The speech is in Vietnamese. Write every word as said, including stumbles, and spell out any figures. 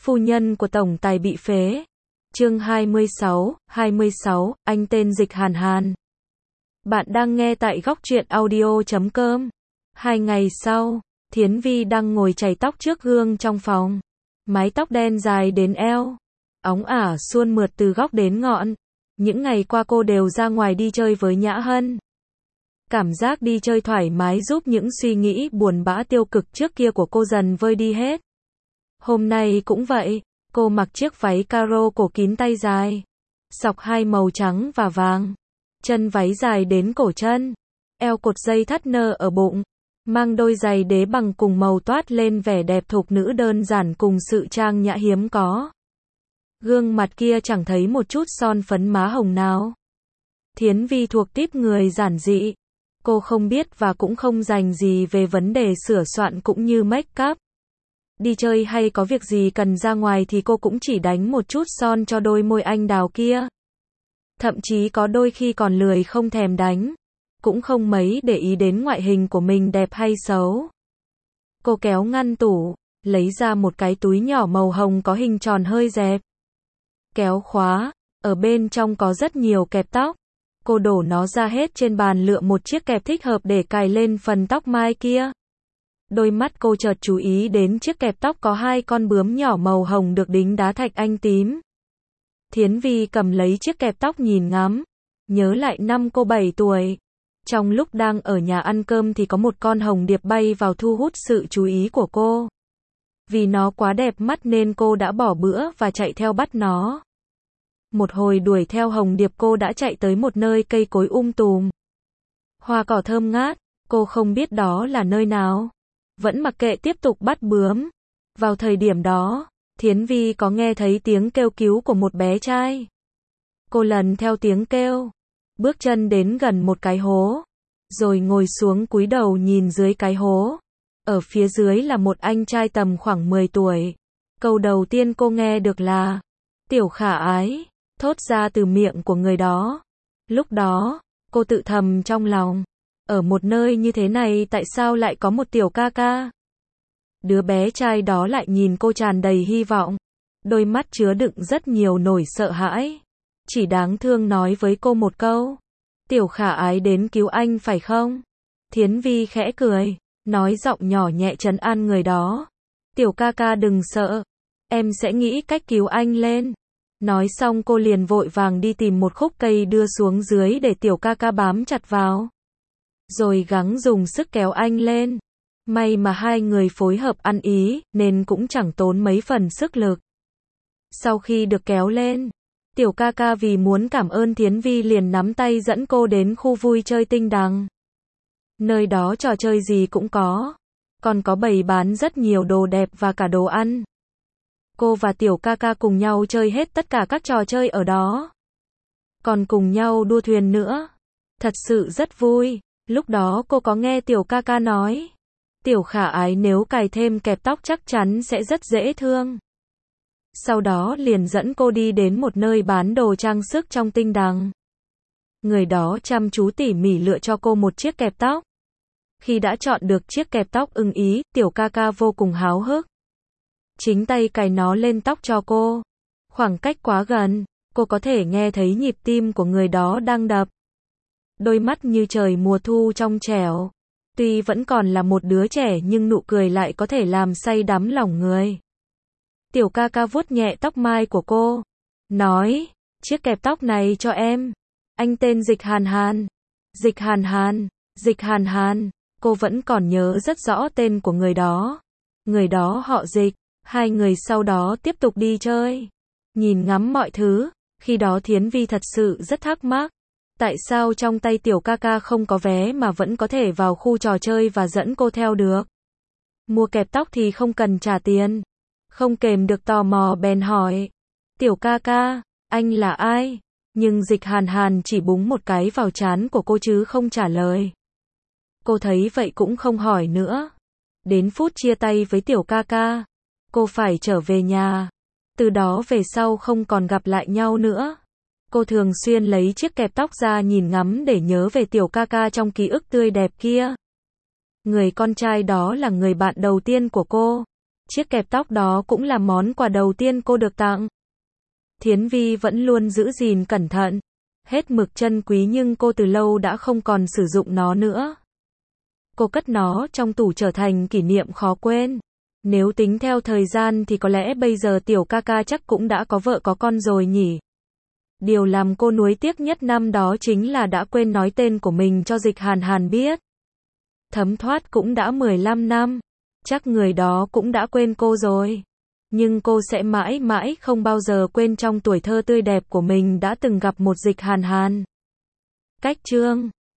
Phu nhân của tổng tài bị phế. Chương hai mươi sáu, hai mươi sáu, anh tên Dịch Hàn Hàn. Bạn đang nghe tại góc truyện audio chấm com. Hai ngày sau, Thiến Vi đang ngồi chải tóc trước gương trong phòng. Mái tóc đen dài đến eo, óng ả suôn mượt từ góc đến ngọn. Những ngày qua cô đều ra ngoài đi chơi với Nhã Hân. Cảm giác đi chơi thoải mái giúp những suy nghĩ buồn bã tiêu cực trước kia của cô dần vơi đi hết. Hôm nay cũng vậy, cô mặc chiếc váy caro cổ kín tay dài, sọc hai màu trắng và vàng, chân váy dài đến cổ chân, eo cột dây thắt nơ ở bụng, mang đôi giày đế bằng cùng màu toát lên vẻ đẹp thục nữ đơn giản cùng sự trang nhã hiếm có. Gương mặt kia chẳng thấy một chút son phấn má hồng nào. Thiến Vi thuộc típ người giản dị. Cô không biết và cũng không dành gì về vấn đề sửa soạn cũng như make up. Đi chơi hay có việc gì cần ra ngoài thì cô cũng chỉ đánh một chút son cho đôi môi anh đào kia. Thậm chí có đôi khi còn lười không thèm đánh. Cũng không mấy để ý đến ngoại hình của mình đẹp hay xấu. Cô kéo ngăn tủ, lấy ra một cái túi nhỏ màu hồng có hình tròn hơi dẹp. Kéo khóa, ở bên trong có rất nhiều kẹp tóc. Cô đổ nó ra hết trên bàn, lựa một chiếc kẹp thích hợp để cài lên phần tóc mai kia. Đôi mắt cô chợt chú ý đến chiếc kẹp tóc có hai con bướm nhỏ màu hồng được đính đá thạch anh tím. Thiến Vi cầm lấy chiếc kẹp tóc nhìn ngắm, nhớ lại năm cô bảy tuổi. Trong lúc đang ở nhà ăn cơm thì có một con hồng điệp bay vào thu hút sự chú ý của cô. Vì nó quá đẹp mắt nên cô đã bỏ bữa và chạy theo bắt nó. Một hồi đuổi theo hồng điệp, cô đã chạy tới một nơi cây cối um tùm. Hoa cỏ thơm ngát, cô không biết đó là nơi nào. Vẫn mặc kệ tiếp tục bắt bướm. Vào thời điểm đó, Thiến Vi có nghe thấy tiếng kêu cứu của một bé trai. Cô lần theo tiếng kêu, bước chân đến gần một cái hố, rồi ngồi xuống cúi đầu nhìn dưới cái hố. Ở phía dưới là một anh trai tầm khoảng mười tuổi. Câu đầu tiên cô nghe được là "Tiểu khả ái", thốt ra từ miệng của người đó. Lúc đó, cô tự thầm trong lòng, ở một nơi như thế này tại sao lại có một tiểu ca ca? Đứa bé trai đó lại nhìn cô tràn đầy hy vọng, đôi mắt chứa đựng rất nhiều nỗi sợ hãi. Chỉ đáng thương nói với cô một câu: "Tiểu khả ái đến cứu anh phải không?" Thiến Vi khẽ cười, nói giọng nhỏ nhẹ trấn an người đó: "Tiểu ca ca đừng sợ, em sẽ nghĩ cách cứu anh lên." Nói xong cô liền vội vàng đi tìm một khúc cây đưa xuống dưới để tiểu ca ca bám chặt vào. Rồi gắng dùng sức kéo anh lên. May mà hai người phối hợp ăn ý, nên cũng chẳng tốn mấy phần sức lực. Sau khi được kéo lên, tiểu ca ca vì muốn cảm ơn Thiến Vi liền nắm tay dẫn cô đến khu vui chơi Tinh Đằng. Nơi đó trò chơi gì cũng có. Còn có bày bán rất nhiều đồ đẹp và cả đồ ăn. Cô và tiểu ca ca cùng nhau chơi hết tất cả các trò chơi ở đó. Còn cùng nhau đua thuyền nữa. Thật sự rất vui. Lúc đó cô có nghe tiểu ca ca nói, tiểu khả ái nếu cài thêm kẹp tóc chắc chắn sẽ rất dễ thương. Sau đó liền dẫn cô đi đến một nơi bán đồ trang sức trong Tinh Đằng. Người đó chăm chú tỉ mỉ lựa cho cô một chiếc kẹp tóc. Khi đã chọn được chiếc kẹp tóc ưng ý, tiểu ca ca vô cùng háo hức. Chính tay cài nó lên tóc cho cô. Khoảng cách quá gần, cô có thể nghe thấy nhịp tim của người đó đang đập. Đôi mắt như trời mùa thu trong trẻo. Tuy vẫn còn là một đứa trẻ nhưng nụ cười lại có thể làm say đắm lòng người. Tiểu ca ca vuốt nhẹ tóc mai của cô, nói: "Chiếc kẹp tóc này cho em. Anh tên Dịch Hàn Hàn." Dịch Hàn Hàn, Dịch Hàn Hàn, cô vẫn còn nhớ rất rõ tên của người đó. Người đó họ Dịch. Hai người sau đó tiếp tục đi chơi, nhìn ngắm mọi thứ. Khi đó Thiến Vi thật sự rất thắc mắc, tại sao trong tay tiểu ca ca không có vé mà vẫn có thể vào khu trò chơi và dẫn cô theo được. Mua kẹp tóc thì không cần trả tiền. Không kềm được tò mò bèn hỏi: "Tiểu ca ca, anh là ai?" Nhưng Dịch Hàn Hàn chỉ búng một cái vào trán của cô chứ không trả lời. Cô thấy vậy cũng không hỏi nữa. Đến phút chia tay với tiểu ca ca, cô phải trở về nhà. Từ đó về sau không còn gặp lại nhau nữa. Cô thường xuyên lấy chiếc kẹp tóc ra nhìn ngắm để nhớ về tiểu ca ca trong ký ức tươi đẹp kia. Người con trai đó là người bạn đầu tiên của cô. Chiếc kẹp tóc đó cũng là món quà đầu tiên cô được tặng. Thiến Vi vẫn luôn giữ gìn cẩn thận, hết mực trân quý nhưng cô từ lâu đã không còn sử dụng nó nữa. Cô cất nó trong tủ trở thành kỷ niệm khó quên. Nếu tính theo thời gian thì có lẽ bây giờ tiểu ca ca chắc cũng đã có vợ có con rồi nhỉ. Điều làm cô nuối tiếc nhất năm đó chính là đã quên nói tên của mình cho Dịch Hàn Hàn biết. Thấm thoát cũng đã mười lăm năm, chắc người đó cũng đã quên cô rồi. Nhưng cô sẽ mãi mãi không bao giờ quên trong tuổi thơ tươi đẹp của mình đã từng gặp một Dịch Hàn Hàn. Cách chương